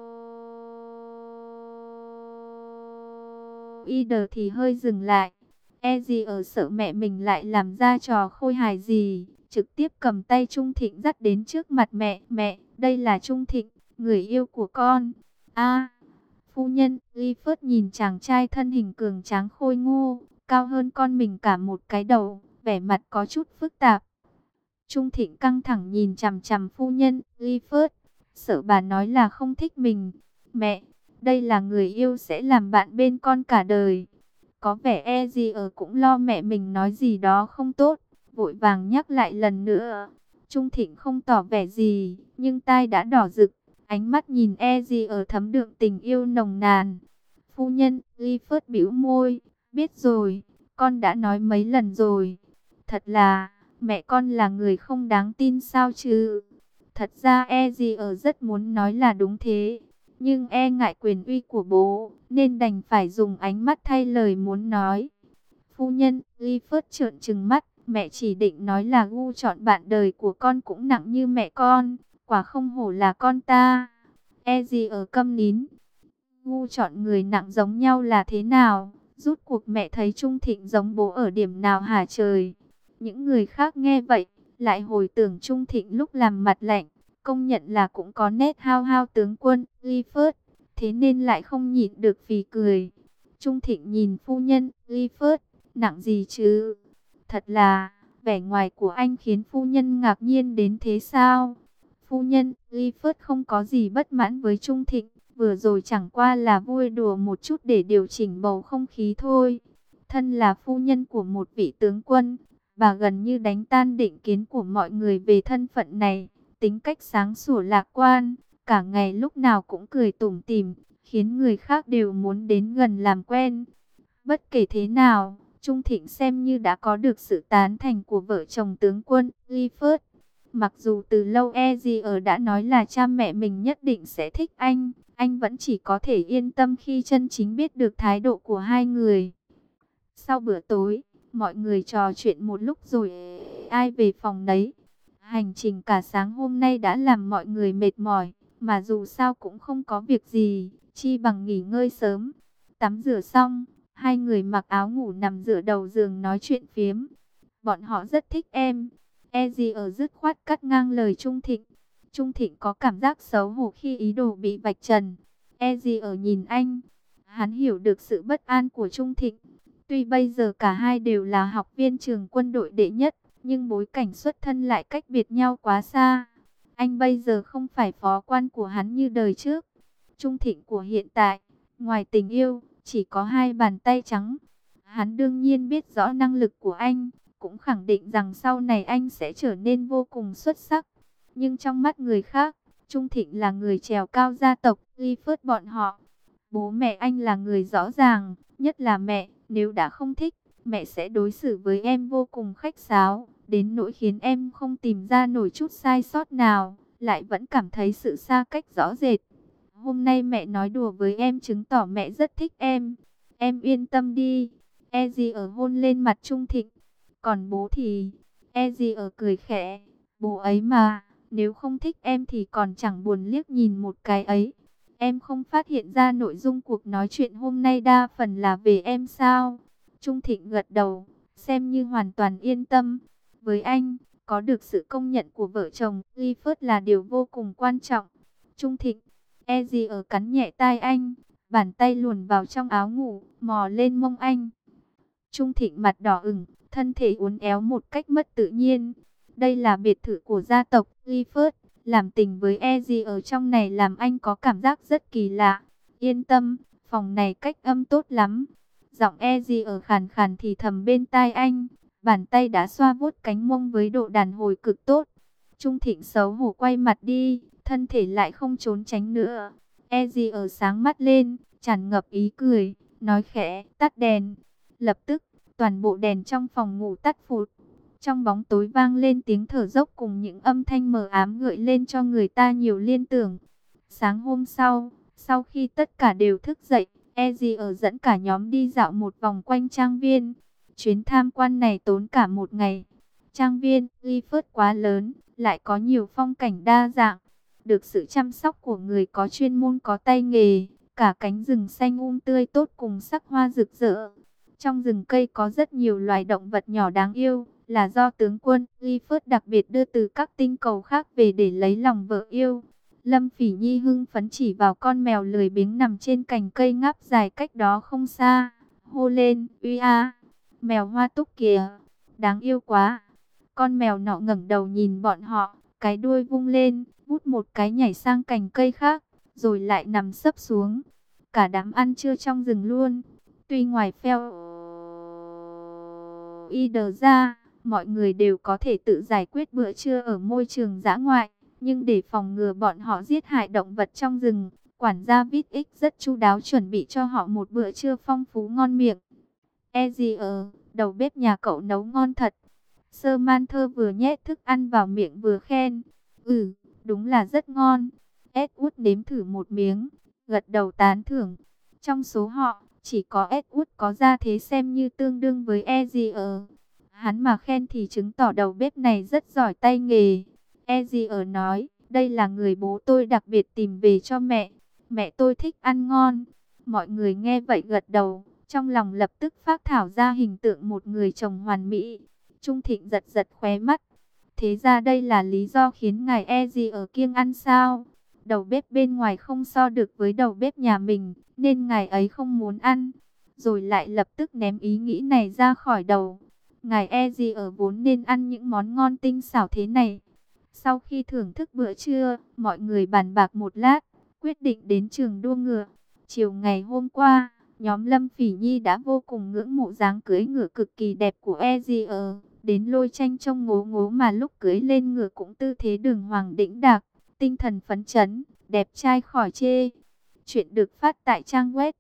Felder thì hơi dừng lại. Ezier sợ mẹ mình lại làm ra trò khôi hài gì, trực tiếp cầm tay Trung Thịnh dắt đến trước mặt mẹ. Mẹ, đây là Trung Thịnh, người yêu của con. A, phu nhân, Clifford nhìn chàng trai thân hình cường tráng khôi ngô, cao hơn con mình cả một cái đầu, vẻ mặt có chút phức tạp. Trung Thịnh căng thẳng nhìn chằm chằm phu nhân, Clifford, sợ bà nói là không thích mình. Mẹ, đây là người yêu sẽ làm bạn bên con cả đời. Có vẻ Ezier cũng lo mẹ mình nói gì đó không tốt, vội vàng nhắc lại lần nữa. Trung Thịnh không tỏ vẻ gì, nhưng tai đã đỏ rực, ánh mắt nhìn Ezier thấm đượm tình yêu nồng nàn. Phu nhân, Clifford bĩu môi, biết rồi, con đã nói mấy lần rồi. Thật là, mẹ con là người không đáng tin sao chứ? Thật ra Ezier rất muốn nói là đúng thế, nhưng e ngại quyền uy của bố, nên đành phải dùng ánh mắt thay lời muốn nói. Phu nhân, Clifford trợn trừng mắt, mẹ chỉ định nói là gu chọn bạn đời của con cũng nặng như mẹ con, quả không hổ là con ta. Ezier câm nín. Gu chọn người nặng giống nhau là thế nào? Rút cuộc mẹ thấy Trung Thịnh giống bố ở điểm nào hả trời? Những người khác nghe vậy, lại hồi tưởng Trung Thịnh lúc làm mặt lạnh, công nhận là cũng có nét hao hao tướng quân, Clifford, thế nên lại không nhịn được phì cười. Trung Thịnh nhìn phu nhân, Clifford, nặng gì chứ? Thật là, vẻ ngoài của anh khiến phu nhân ngạc nhiên đến thế sao? Phu nhân, Clifford không có gì bất mãn với Trung Thịnh, vừa rồi chẳng qua là vui đùa một chút để điều chỉnh bầu không khí thôi. Thân là phu nhân của một vị tướng quân, bà gần như đánh tan định kiến của mọi người về thân phận này, tính cách sáng sủa lạc quan, cả ngày lúc nào cũng cười tủm tỉm, khiến người khác đều muốn đến gần làm quen. Bất kể thế nào, Trung Thịnh xem như đã có được sự tán thành của vợ chồng tướng quân Clifford. Mặc dù từ lâu Ezier đã nói là cha mẹ mình nhất định sẽ thích anh vẫn chỉ có thể yên tâm khi chân chính biết được thái độ của hai người. Sau bữa tối, mọi người trò chuyện một lúc rồi ai về phòng nấy. Hành trình cả sáng hôm nay đã làm mọi người mệt mỏi, mà dù sao cũng không có việc gì, chi bằng nghỉ ngơi sớm. Tắm rửa xong, hai người mặc áo ngủ nằm dựa đầu giường nói chuyện phiếm. Bọn họ rất thích em. Ezier dứt khoát cắt ngang lời Trung Thịnh. Trung Thịnh có cảm giác xấu hổ khi ý đồ bị vạch trần. Ezier nhìn anh. Hắn hiểu được sự bất an của Trung Thịnh. Tuy bây giờ cả hai đều là học viên trường quân đội đệ nhất, nhưng bối cảnh xuất thân lại cách biệt nhau quá xa. Anh bây giờ không phải phó quan của hắn như đời trước. Trung Thịnh của hiện tại, ngoài tình yêu, chỉ có hai bàn tay trắng. Hắn đương nhiên biết rõ năng lực của anh, cũng khẳng định rằng sau này anh sẽ trở nên vô cùng xuất sắc. Nhưng trong mắt người khác, Trung Thịnh là người trèo cao gia tộc Clifford bọn họ. Bố mẹ anh là người rõ ràng, nhất là mẹ, nếu đã không thích, mẹ sẽ đối xử với em vô cùng khách sáo, đến nỗi khiến em không tìm ra nổi chút sai sót nào, lại vẫn cảm thấy sự xa cách rõ rệt. Hôm nay mẹ nói đùa với em chứng tỏ mẹ rất thích em yên tâm đi. Ezier hôn lên mặt Trung Thịnh. Còn bố thì, Ezier cười khẽ, bố ấy mà, nếu không thích em thì còn chẳng buồn liếc nhìn một cái ấy. Em không phát hiện ra nội dung cuộc nói chuyện hôm nay đa phần là về em sao? Trung Thịnh gật đầu, xem như hoàn toàn yên tâm. Với anh, có được sự công nhận của vợ chồng Clifford là điều vô cùng quan trọng. Trung Thịnh, Ezier cắn nhẹ tai anh, bàn tay luồn vào trong áo ngủ, mò lên mông anh. Trung Thịnh mặt đỏ ửng, thân thể uốn éo một cách mất tự nhiên. Đây là biệt thự của gia tộc Clifford, Làm tình với Eji ở trong này làm anh có cảm giác rất kỳ lạ. Yên tâm, phòng này cách âm tốt lắm. Giọng Eji ở khàn khàn thì thầm bên tai anh. Bàn tay đã xoa vuốt cánh mông với độ đàn hồi cực tốt. Trung Thịnh xấu hổ quay mặt đi, thân thể lại không trốn tránh nữa. Eji ở sáng mắt lên, tràn ngập ý cười, nói khẽ, tắt đèn. Lập tức, toàn bộ đèn trong phòng ngủ tắt phụt. Trong bóng tối vang lên tiếng thở dốc cùng những âm thanh mờ ám gợi lên cho người ta nhiều liên tưởng. Sáng hôm sau khi tất cả đều thức dậy, Eji ở dẫn cả nhóm đi dạo một vòng quanh trang viên. Chuyến tham quan này tốn cả một ngày. Trang viên Clifford quá lớn, lại có nhiều phong cảnh đa dạng, được sự chăm sóc của người có chuyên môn có tay nghề. Cả cánh rừng xanh tươi tốt cùng sắc hoa rực rỡ. Trong rừng cây có rất nhiều loài động vật nhỏ đáng yêu, là do tướng quân Clifford đặc biệt đưa từ các tinh cầu khác về để lấy lòng vợ yêu. Lâm Phỉ Nhi hưng phấn chỉ vào con mèo lười biếng nằm trên cành cây ngáp dài cách đó không xa, hô lên, uy a, mèo Hoa Túc kìa, đáng yêu quá. Con mèo nọ ngẩng đầu nhìn bọn họ, cái đuôi vung lên, vút một cái nhảy sang cành cây khác, rồi lại nằm sấp xuống. Cả đám ăn trưa trong rừng luôn. Tuy ngoài Phèo Ider ra, mọi người đều có thể tự giải quyết bữa trưa ở môi trường dã ngoại, nhưng để phòng ngừa bọn họ giết hại động vật trong rừng, quản gia Vít rất chu đáo chuẩn bị cho họ một bữa trưa phong phú ngon miệng. Ezier, đầu bếp nhà cậu nấu ngon thật. Samantha vừa nhét thức ăn vào miệng vừa khen. Ừ, đúng là rất ngon. Edward nếm thử một miếng, gật đầu tán thưởng. Trong số họ, chỉ có Edward có gia thế xem như tương đương với Ezier. Hắn mà khen thì chứng tỏ đầu bếp này rất giỏi tay nghề. Ezier nói, đây là người bố tôi đặc biệt tìm về cho mẹ. Mẹ tôi thích ăn ngon. Mọi người nghe vậy gật đầu, trong lòng lập tức phác thảo ra hình tượng một người chồng hoàn mỹ. Trung Thịnh giật giật khóe mắt. Thế ra đây là lý do khiến ngài Ezier kiêng ăn sao? Đầu bếp bên ngoài không so được với đầu bếp nhà mình, nên ngài ấy không muốn ăn. Rồi lại lập tức ném ý nghĩ này ra khỏi đầu. Ngài Ezier vốn nên ăn những món ngon tinh xảo thế này. Sau khi thưởng thức bữa trưa, mọi người bàn bạc một lát, quyết định đến trường đua ngựa. Chiều ngày hôm qua, nhóm Lâm Phỉ Nhi đã vô cùng ngưỡng mộ dáng cưỡi ngựa cực kỳ đẹp của Ezier. Đến Lôi Tranh trông ngố ngố mà lúc cưỡi lên ngựa cũng tư thế đường hoàng đĩnh đạc, tinh thần phấn chấn, đẹp trai khỏi chê. Chuyện được phát tại trang web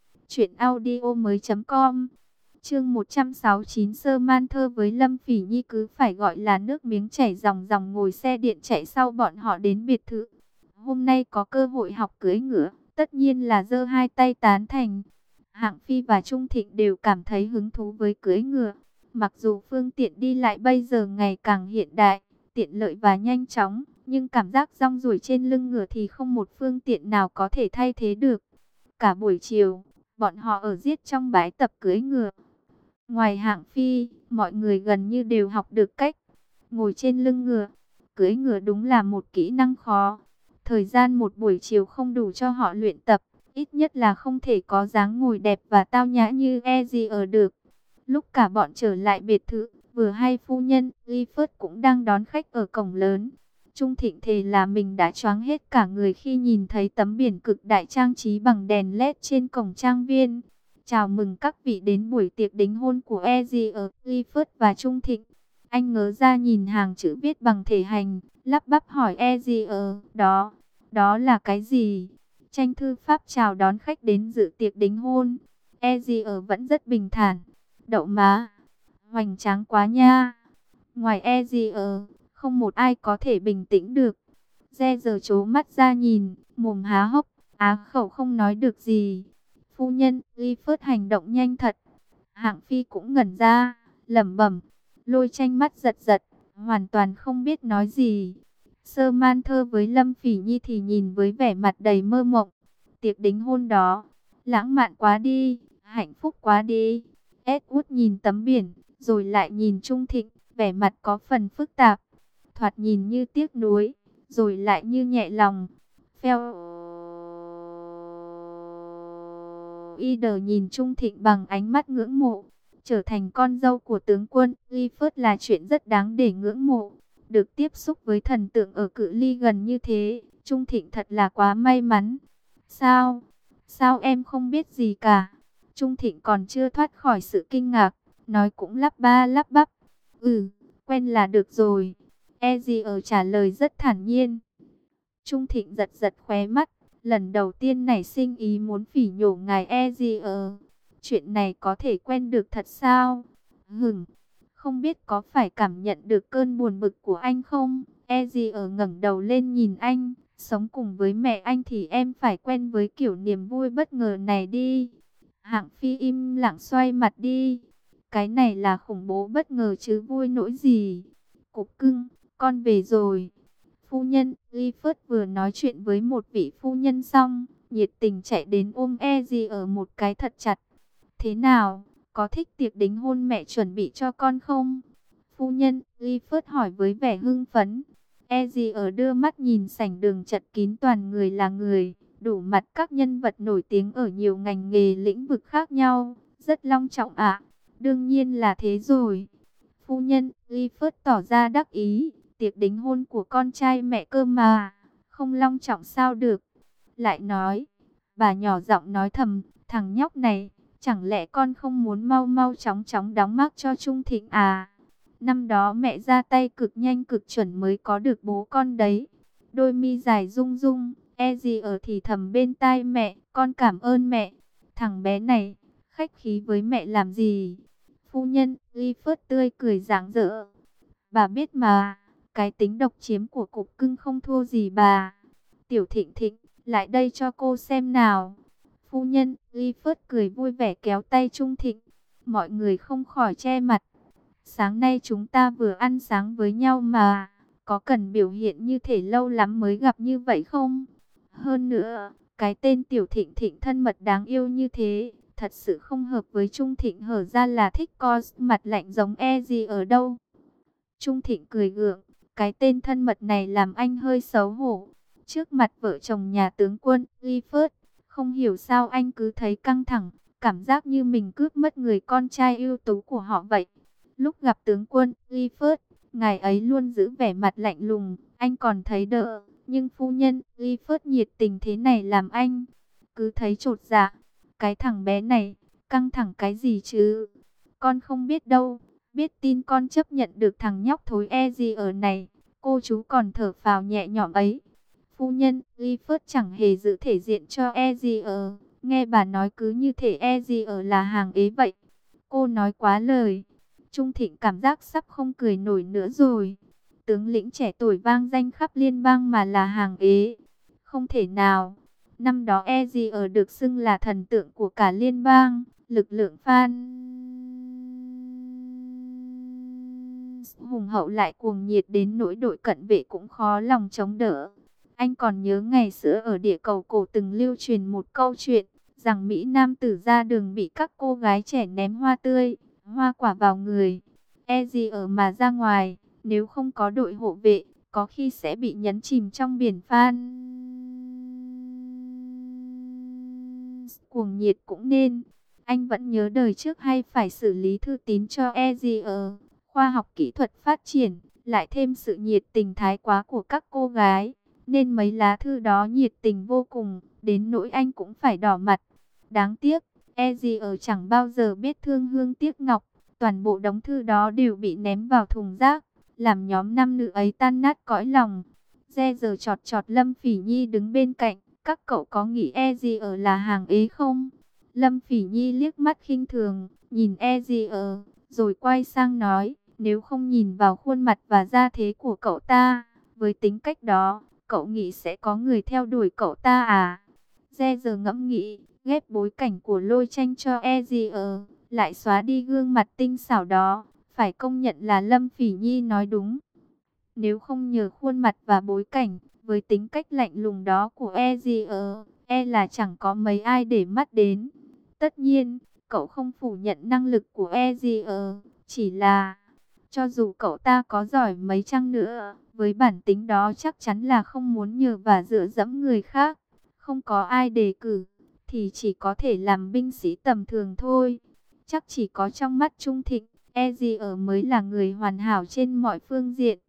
truyệnaudiomoi.com. Chương 169, Samantha với Lâm Phỉ Nhi cứ phải gọi là nước miếng chảy ròng ròng ngồi xe điện chạy sau bọn họ đến biệt thự. Hôm nay có cơ hội học cưỡi ngựa, tất nhiên là giơ hai tay tán thành. Hạng Phi và Trung Thịnh đều cảm thấy hứng thú với cưỡi ngựa. Mặc dù phương tiện đi lại bây giờ ngày càng hiện đại, tiện lợi và nhanh chóng, nhưng cảm giác rong ruổi trên lưng ngựa thì không một phương tiện nào có thể thay thế được. Cả buổi chiều, bọn họ ở giết trong bãi tập cưỡi ngựa. Ngoài Hạng Phi, mọi người gần như đều học được cách ngồi trên lưng ngựa. Cưỡi ngựa đúng là một kỹ năng khó. Thời gian một buổi chiều không đủ cho họ luyện tập, ít nhất là không thể có dáng ngồi đẹp và tao nhã như Ezier được. Lúc cả bọn trở lại biệt thự, vừa hay phu nhân Clifford cũng đang đón khách ở cổng lớn. Trung Thịnh thề là mình đã choáng hết cả người khi nhìn thấy tấm biển cực đại trang trí bằng đèn LED trên cổng trang viên. Chào mừng các vị đến buổi tiệc đính hôn của Ezier, Clifford và Trung Thịnh. Anh ngớ ra nhìn hàng chữ viết bằng thể hành, lắp bắp hỏi Ezier, đó là cái gì? Tranh thư pháp chào đón khách đến dự tiệc đính hôn. Ezier vẫn rất bình thản. Đậu má, hoành tráng quá nha. Ngoài Ezier, không một ai có thể bình tĩnh được. Re giờ trố mắt ra nhìn, mồm há hốc, á khẩu không nói được gì. Phu nhân Clifford hành động nhanh thật. Hạng Phi cũng ngẩn ra, lẩm bẩm. Lôi Tranh mắt giật giật, hoàn toàn không biết nói gì. Samantha với Lâm Phỉ Nhi thì nhìn với vẻ mặt đầy mơ mộng. Tiệc đính hôn đó, lãng mạn quá đi, hạnh phúc quá đi. Edward nhìn tấm biển, rồi lại nhìn Trung Thịnh, vẻ mặt có phần phức tạp. Thoạt nhìn như tiếc nuối, rồi lại như nhẹ lòng. Phèo Ider nhìn Trung Thịnh bằng ánh mắt ngưỡng mộ. Trở thành con dâu của tướng quân Clifford là chuyện rất đáng để ngưỡng mộ. được tiếp xúc với thần tượng ở cự ly gần như thế, Trung Thịnh thật là quá may mắn. Sao? Sao em không biết gì cả? Trung Thịnh còn chưa thoát khỏi sự kinh ngạc, nói cũng lắp ba lắp bắp. Quen là được rồi. Ezier trả lời rất thản nhiên. Trung Thịnh giật giật khóe mắt, lần đầu tiên nảy sinh ý muốn phỉ nhổ ngài Ezier. Chuyện này có thể quen được thật sao? Không biết có phải cảm nhận được cơn buồn bực của anh không? Ezier ngẩng đầu lên nhìn anh. Sống cùng với mẹ anh thì em phải quen với kiểu niềm vui bất ngờ này đi. Hạng Phi im lặng xoay mặt đi. Cái này là khủng bố bất ngờ chứ vui nỗi gì. Cục cưng, con về rồi. Phu nhân, Clifford vừa nói chuyện với một vị phu nhân xong, nhiệt tình chạy đến ôm Ezier một cái thật chặt. Thế nào, có thích tiệc đính hôn mẹ chuẩn bị cho con không? Phu nhân, Clifford hỏi với vẻ hưng phấn. Ezier đưa mắt nhìn sảnh đường chật kín toàn người là người, đủ mặt các nhân vật nổi tiếng ở nhiều ngành nghề lĩnh vực khác nhau, rất long trọng ạ. Đương nhiên là thế rồi. Phu nhân, Clifford tỏ ra đắc ý, tiệc đính hôn của con trai mẹ cơ mà, không long trọng sao được. Lại nói, bà nhỏ giọng nói thầm, thằng nhóc này, chẳng lẽ con không muốn mau mau chóng chóng đóng mác cho Trung Thịnh à? Năm đó mẹ ra tay cực nhanh cực chuẩn mới có được bố con đấy. Đôi mi dài rung rung, Ezier thì thầm bên tai mẹ, con cảm ơn mẹ. Thằng bé này, khách khí với mẹ làm gì? Phu nhân, Clifford tươi cười rạng rỡ. Bà biết mà, cái tính độc chiếm của cục cưng không thua gì bà. Tiểu Thịnh Thịnh, lại đây cho cô xem nào. Phu nhân, Clifford cười vui vẻ kéo tay Trung Thịnh. Mọi người không khỏi che mặt. Sáng nay chúng ta vừa ăn sáng với nhau mà, có cần biểu hiện như thể lâu lắm mới gặp như vậy không? Hơn nữa, cái tên Tiểu Thịnh Thịnh thân mật đáng yêu như thế, thật sự không hợp với Trung Thịnh, hở ra là thích con mặt lạnh giống gì ở đâu. Trung Thịnh cười gượng, cái tên thân mật này làm anh hơi xấu hổ. Trước mặt vợ chồng nhà tướng quân Clifford, không hiểu sao anh cứ thấy căng thẳng, cảm giác như mình cướp mất người con trai ưu tú của họ vậy. Lúc gặp tướng quân Clifford, ngài ấy luôn giữ vẻ mặt lạnh lùng, anh còn thấy đỡ, nhưng phu nhân Clifford nhiệt tình thế này làm anh cứ thấy chột dạ. Cái thằng bé này, căng thẳng cái gì chứ? Con không biết đâu, biết tin con chấp nhận được thằng nhóc thối gì ở này, cô chú còn thở phào nhẹ nhõm ấy. Phu nhân Clifford chẳng hề giữ thể diện cho gì ở, nghe bà nói cứ như thể gì ở là hàng ế vậy. Cô nói quá lời. Trung Thịnh cảm giác sắp không cười nổi nữa rồi. Tướng lĩnh trẻ tuổi vang danh khắp liên bang mà là hàng ế. Không thể nào. Năm đó Ezier được xưng là thần tượng của cả liên bang. Lực lượng fan hùng hậu lại cuồng nhiệt đến nỗi đội cận vệ cũng khó lòng chống đỡ. Anh còn nhớ ngày xưa ở địa cầu cổ từng lưu truyền một câu chuyện, rằng Mỹ Nam tử ra đường bị các cô gái trẻ ném hoa tươi, hoa quả vào người. Gì ở mà ra ngoài, nếu không có đội hộ vệ, có khi sẽ bị nhấn chìm trong biển fan. Cuồng nhiệt cũng nên. Anh vẫn nhớ đời trước hay phải xử lý thư tín cho gì ở. Khoa học kỹ thuật phát triển, lại thêm sự nhiệt tình thái quá của các cô gái, nên mấy lá thư đó nhiệt tình vô cùng, đến nỗi anh cũng phải đỏ mặt. Đáng tiếc, Ezier chẳng bao giờ biết thương hương tiếc ngọc, toàn bộ đống thư đó đều bị ném vào thùng rác, làm nhóm nam nữ ấy tan nát cõi lòng. Giờ chọt chọt Lâm Phỉ Nhi đứng bên cạnh, các cậu có nghĩ Ezier là hàng ế không? Lâm Phỉ Nhi liếc mắt khinh thường, nhìn Ezier, rồi quay sang nói, nếu không nhìn vào khuôn mặt và gia thế của cậu ta, với tính cách đó, cậu nghĩ sẽ có người theo đuổi cậu ta à? Giờ ngẫm nghĩ, ghép bối cảnh của Lôi Tranh cho Ezier, lại xóa đi gương mặt tinh xảo đó, phải công nhận là Lâm Phỉ Nhi nói đúng. Nếu không nhờ khuôn mặt và bối cảnh, với tính cách lạnh lùng đó của Ezier, là chẳng có mấy ai để mắt đến. Tất nhiên, cậu không phủ nhận năng lực của Ezier, chỉ là cho dù cậu ta có giỏi mấy chăng nữa, với bản tính đó chắc chắn là không muốn nhờ và dựa dẫm người khác. Không có ai đề cử, thì chỉ có thể làm binh sĩ tầm thường thôi. Chắc chỉ có trong mắt Trung Thịnh, Ezier mới là người hoàn hảo trên mọi phương diện.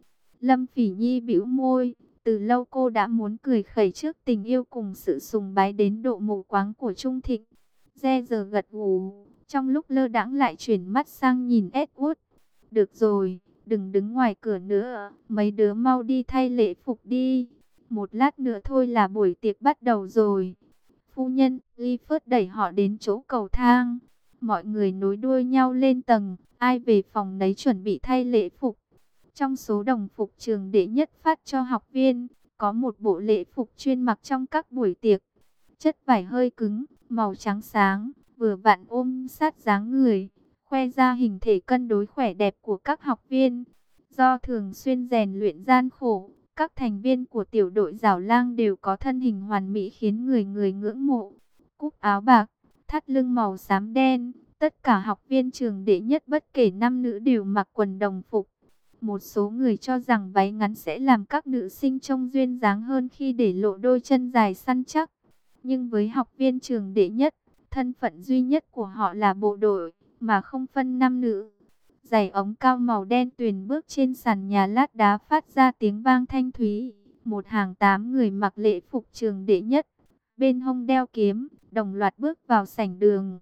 Lâm Phỉ Nhi bĩu môi, từ lâu cô đã muốn cười khẩy trước tình yêu cùng sự sùng bái đến độ mù quáng của Trung Thịnh. Giờ gật gù, trong lúc lơ đãng lại chuyển mắt sang nhìn Edward. Được rồi, đừng đứng ngoài cửa nữa, mấy đứa mau đi thay lễ phục đi. Một lát nữa thôi là buổi tiệc bắt đầu rồi. Phu nhân, Clifford đẩy họ đến chỗ cầu thang. Mọi người nối đuôi nhau lên tầng, ai về phòng nấy chuẩn bị thay lễ phục. Trong số đồng phục trường đệ nhất phát cho học viên, có một bộ lễ phục chuyên mặc trong các buổi tiệc. Chất vải hơi cứng, màu trắng sáng, vừa vặn ôm sát dáng người, khoe ra hình thể cân đối khỏe đẹp của các học viên. Do thường xuyên rèn luyện gian khổ, các thành viên của tiểu đội Giảo Lang đều có thân hình hoàn mỹ khiến người người ngưỡng mộ. Cúc áo bạc, thắt lưng màu xám đen, tất cả học viên trường đệ nhất bất kể nam nữ đều mặc quần đồng phục. Một số người cho rằng váy ngắn sẽ làm các nữ sinh trông duyên dáng hơn khi để lộ đôi chân dài săn chắc. Nhưng với học viên trường đệ nhất, thân phận duy nhất của họ là bộ đội, mà không phân nam nữ. Giày ống cao màu đen tuyền bước trên sàn nhà lát đá phát ra tiếng vang thanh thúy. Một hàng 8 người mặc lễ phục trường đệ nhất, bên hông đeo kiếm, đồng loạt bước vào sảnh đường.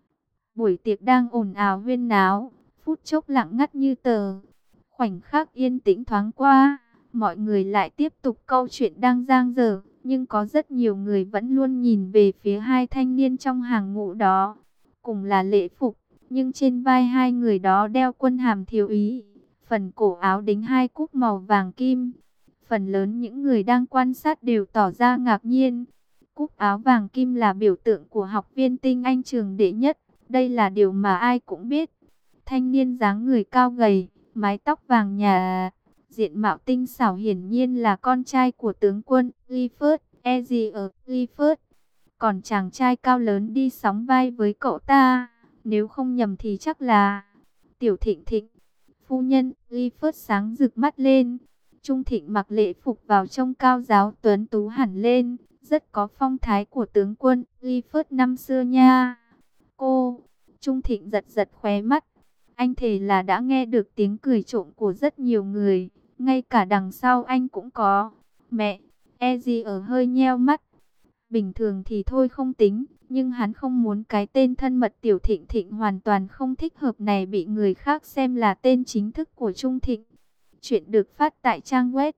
Buổi tiệc đang ồn ào huyên náo, phút chốc lặng ngắt như tờ. Khoảnh khắc yên tĩnh thoáng qua, mọi người lại tiếp tục câu chuyện đang dang dở, nhưng có rất nhiều người vẫn luôn nhìn về phía hai thanh niên trong hàng ngũ đó. Cùng là lễ phục, nhưng trên vai hai người đó đeo quân hàm thiếu úy, phần cổ áo đính hai cúc màu vàng kim. Phần lớn những người đang quan sát đều tỏ ra ngạc nhiên. Cúc áo vàng kim là biểu tượng của học viên tinh anh trường đệ nhất, đây là điều mà ai cũng biết. Thanh niên dáng người cao gầy, mái tóc vàng nhà, diện mạo tinh xảo hiển nhiên là con trai của tướng quân Clifford, Clifford. Còn chàng trai cao lớn đi sóng vai với cậu ta, nếu không nhầm thì chắc là Tiểu Thịnh Thịnh. Phu nhân, Clifford sáng rực mắt lên. Trung Thịnh mặc lễ phục vào trông cao giáo tuấn tú hẳn lên, rất có phong thái của tướng quân Clifford năm xưa nha. Cô, Trung Thịnh giật giật khóe mắt. Anh thề là đã nghe được tiếng cười trộm của rất nhiều người, ngay cả đằng sau anh cũng có. Mẹ, ở hơi nheo mắt. Bình thường thì thôi không tính, nhưng hắn không muốn cái tên thân mật Tiểu Thịnh Thịnh hoàn toàn không thích hợp này bị người khác xem là tên chính thức của Trung Thịnh. Chuyện được phát tại trang web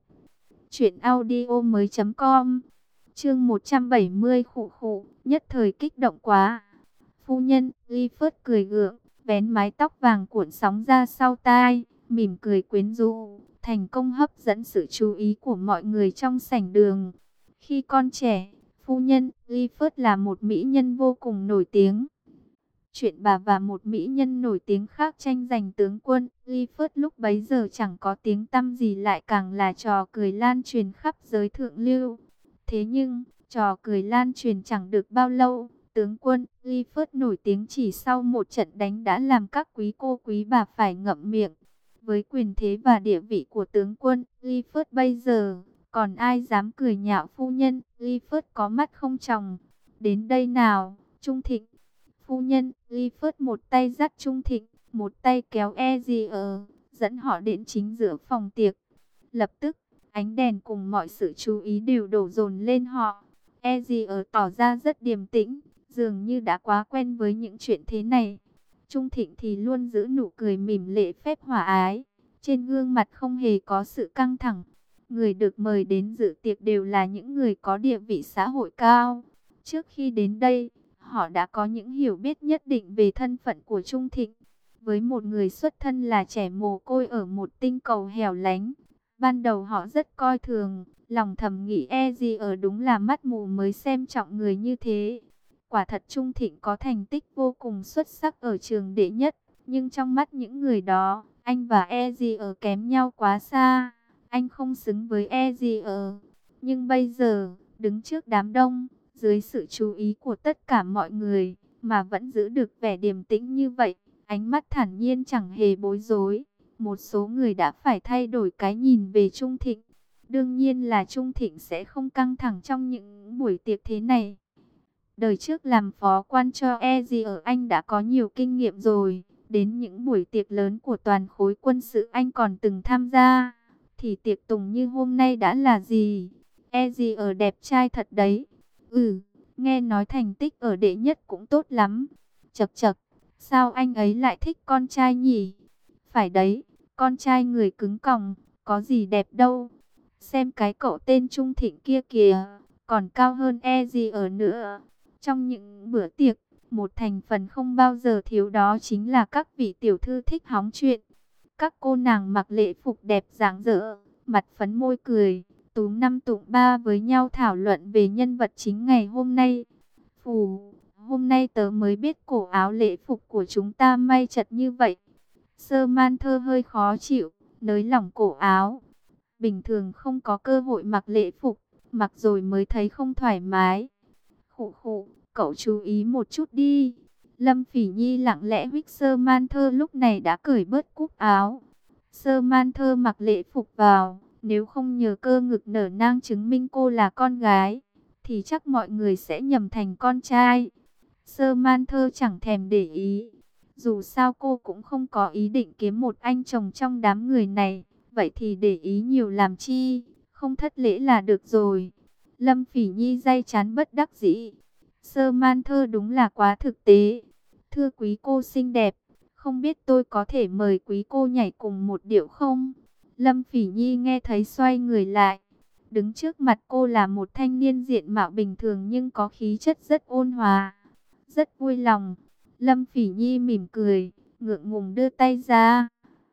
truyệnaudiomoi.com. Chương 170 khụ khụ, nhất thời kích động quá. Phu nhân, Clifford cười gượng, vén mái tóc vàng cuộn sóng ra sau tai, mỉm cười quyến rũ, thành công hấp dẫn sự chú ý của mọi người trong sảnh đường. Khi còn trẻ, phu nhân Clifford là một mỹ nhân vô cùng nổi tiếng. Chuyện bà và một mỹ nhân nổi tiếng khác tranh giành tướng quân Clifford lúc bấy giờ chẳng có tiếng tăm gì, lại càng là trò cười lan truyền khắp giới thượng lưu. Thế nhưng, trò cười lan truyền chẳng được bao lâu, tướng quân Clifford nổi tiếng chỉ sau một trận đánh đã làm các quý cô quý bà phải ngậm miệng. Với quyền thế và địa vị của tướng quân Clifford bây giờ, còn ai dám cười nhạo phu nhân Clifford có mắt không tròng. Đến đây nào, Trung Thịnh. Phu nhân Clifford một tay dắt Trung Thịnh, một tay kéo dẫn họ đến chính giữa phòng tiệc. Lập tức, ánh đèn cùng mọi sự chú ý đều đổ dồn lên họ. Tỏ ra rất điềm tĩnh, dường như đã quá quen với những chuyện thế này. Trung Thịnh thì luôn giữ nụ cười mỉm lễ phép hòa ái, trên gương mặt không hề có sự căng thẳng. Người được mời đến dự tiệc đều là những người có địa vị xã hội cao. Trước khi đến đây, họ đã có những hiểu biết nhất định về thân phận của Trung Thịnh. Với một người xuất thân là trẻ mồ côi ở một tinh cầu hẻo lánh, ban đầu họ rất coi thường, lòng thầm nghĩ đúng là mắt mù mới xem trọng người như thế. Quả thật Trung Thịnh có thành tích vô cùng xuất sắc ở trường đệ nhất, nhưng trong mắt những người đó, anh và kém nhau quá xa. Anh không xứng với Nhưng bây giờ, đứng trước đám đông, dưới sự chú ý của tất cả mọi người, mà vẫn giữ được vẻ điềm tĩnh như vậy, ánh mắt thản nhiên chẳng hề bối rối. Một số người đã phải thay đổi cái nhìn về Trung Thịnh. Đương nhiên là Trung Thịnh sẽ không căng thẳng trong những buổi tiệc thế này. Đời trước làm phó quan cho anh đã có nhiều kinh nghiệm rồi. Đến những buổi tiệc lớn của toàn khối quân sự anh còn từng tham gia. thì tiệc tùng như hôm nay đã là gì? E gì ở đẹp trai thật đấy. Nghe nói thành tích ở đệ nhất cũng tốt lắm. Chậc chậc, sao anh ấy lại thích con trai nhỉ? Phải đấy, con trai người cứng còng, có gì đẹp đâu. Xem cái cậu tên Trung Thịnh kia kìa, còn cao hơn E gì ở nữa. Trong những bữa tiệc, một thành phần không bao giờ thiếu đó chính là các vị tiểu thư thích hóng chuyện. Các cô nàng mặc lễ phục đẹp rạng rỡ, mặt phấn môi cười, túm năm tụm ba với nhau thảo luận về nhân vật chính ngày hôm nay. Phù, hôm nay tớ mới biết cổ áo lễ phục của chúng ta may chật như vậy. Sơ Man Thơ hơi khó chịu, nới lỏng cổ áo. Bình thường không có cơ hội mặc lễ phục, mặc rồi mới thấy không thoải mái. Khụ khụ, cậu chú ý một chút đi. Lâm Phỉ Nhi lặng lẽ huých Sơ Man Thơ lúc này đã cởi bớt cúc áo. Sơ Man Thơ mặc lễ phục vào, nếu không nhờ cơ ngực nở nang chứng minh cô là con gái, thì chắc mọi người sẽ nhầm thành con trai. Sơ Man Thơ chẳng thèm để ý. Dù sao cô cũng không có ý định kiếm một anh chồng trong đám người này. Vậy thì để ý nhiều làm chi, không thất lễ là được rồi. Lâm Phỉ Nhi day chán bất đắc dĩ. Sơ Man Thơ đúng là quá thực tế. Thưa quý cô xinh đẹp, không biết tôi có thể mời quý cô nhảy cùng một điệu không? Lâm Phỉ Nhi nghe thấy xoay người lại. Đứng trước mặt cô là một thanh niên diện mạo bình thường nhưng có khí chất rất ôn hòa. Rất vui lòng. Lâm Phỉ Nhi mỉm cười, ngượng ngùng đưa tay ra.